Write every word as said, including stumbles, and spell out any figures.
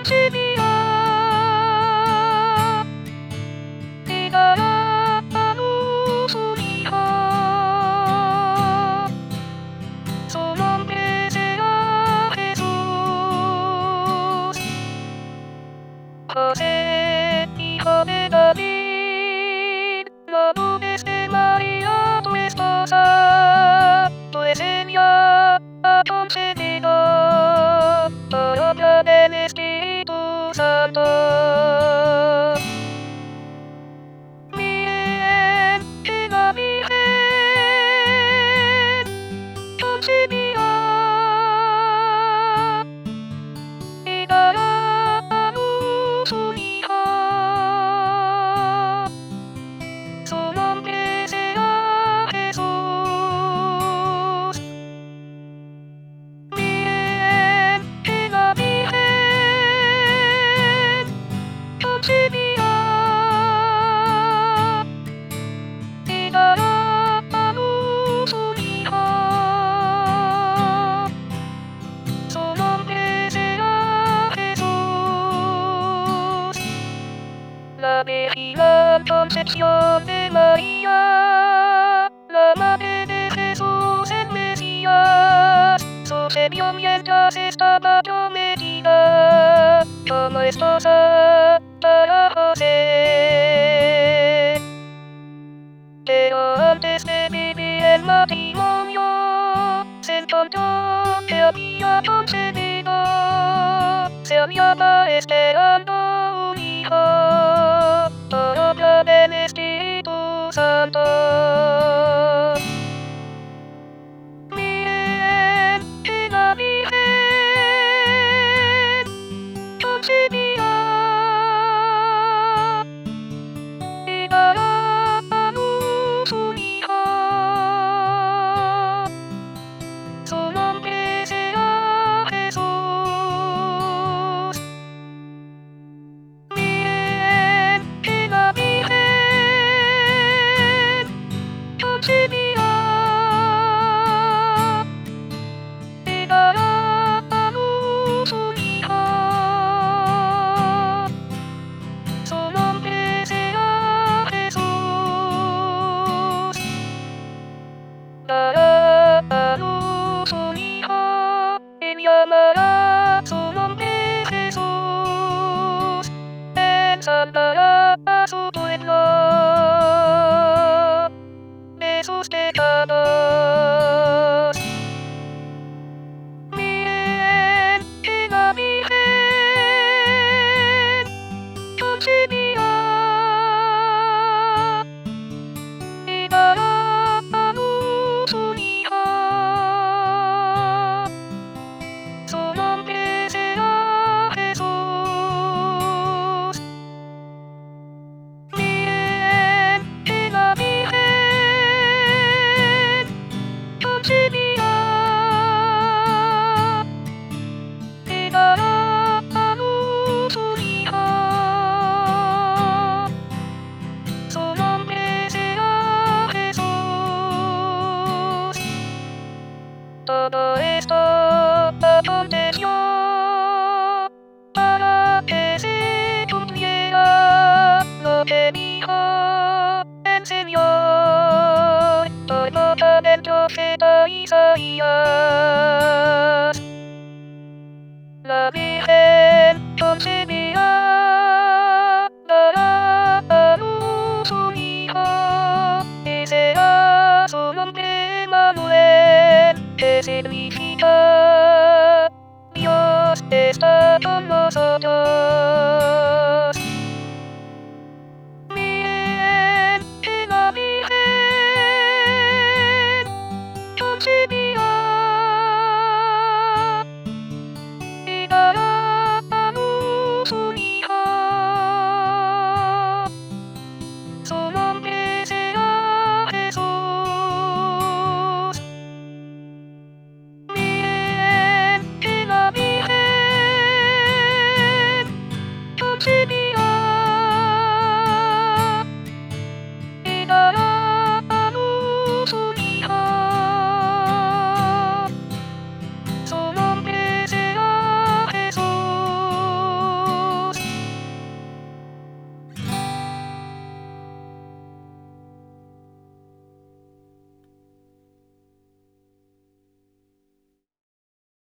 concebirá y dará a luz un hijo. Su nombre será Jesús. José, hijo de David, no dudes de María, tu esposa, pues ella ha concebido por obra del Espíritu Santo. Miren que la Virgen concebirá y dará a luz un hijo. Su nombre será Jesús. Miren que la Virgen concebirá y dará a luz un hijo. Su nombre será Jesús. La Virgen Concepción de María, la madre de Jesús el Mesías, sucedió mientras estaba prometida como esposa para José. Pero antes de vivir el matrimonio, se encontró que había concebido, se hallaba esperando un hijo por obra del Espíritu Santo. Miren que la Virgen concebirá y dará a luz un hijo. Su nombre será Jesús. Miren que la Virgen concebirá y dará a luz un hijo. Su nombre será Jesús. Dará a luz un hijo y llamará su nombre Jesús. Él salvará a su pueblo de sus pecados. Miren que la Virgen concebirá y dará a luz un hijo. Su nombre será Jesús. Miren que la Virgen concebirá y dará a luz un hijo. Su nombre será Jesús. Todo esto aconteció para que se cumpliera lo que dijo el Señor por boca del profeta Isaías. La Virgen concebirá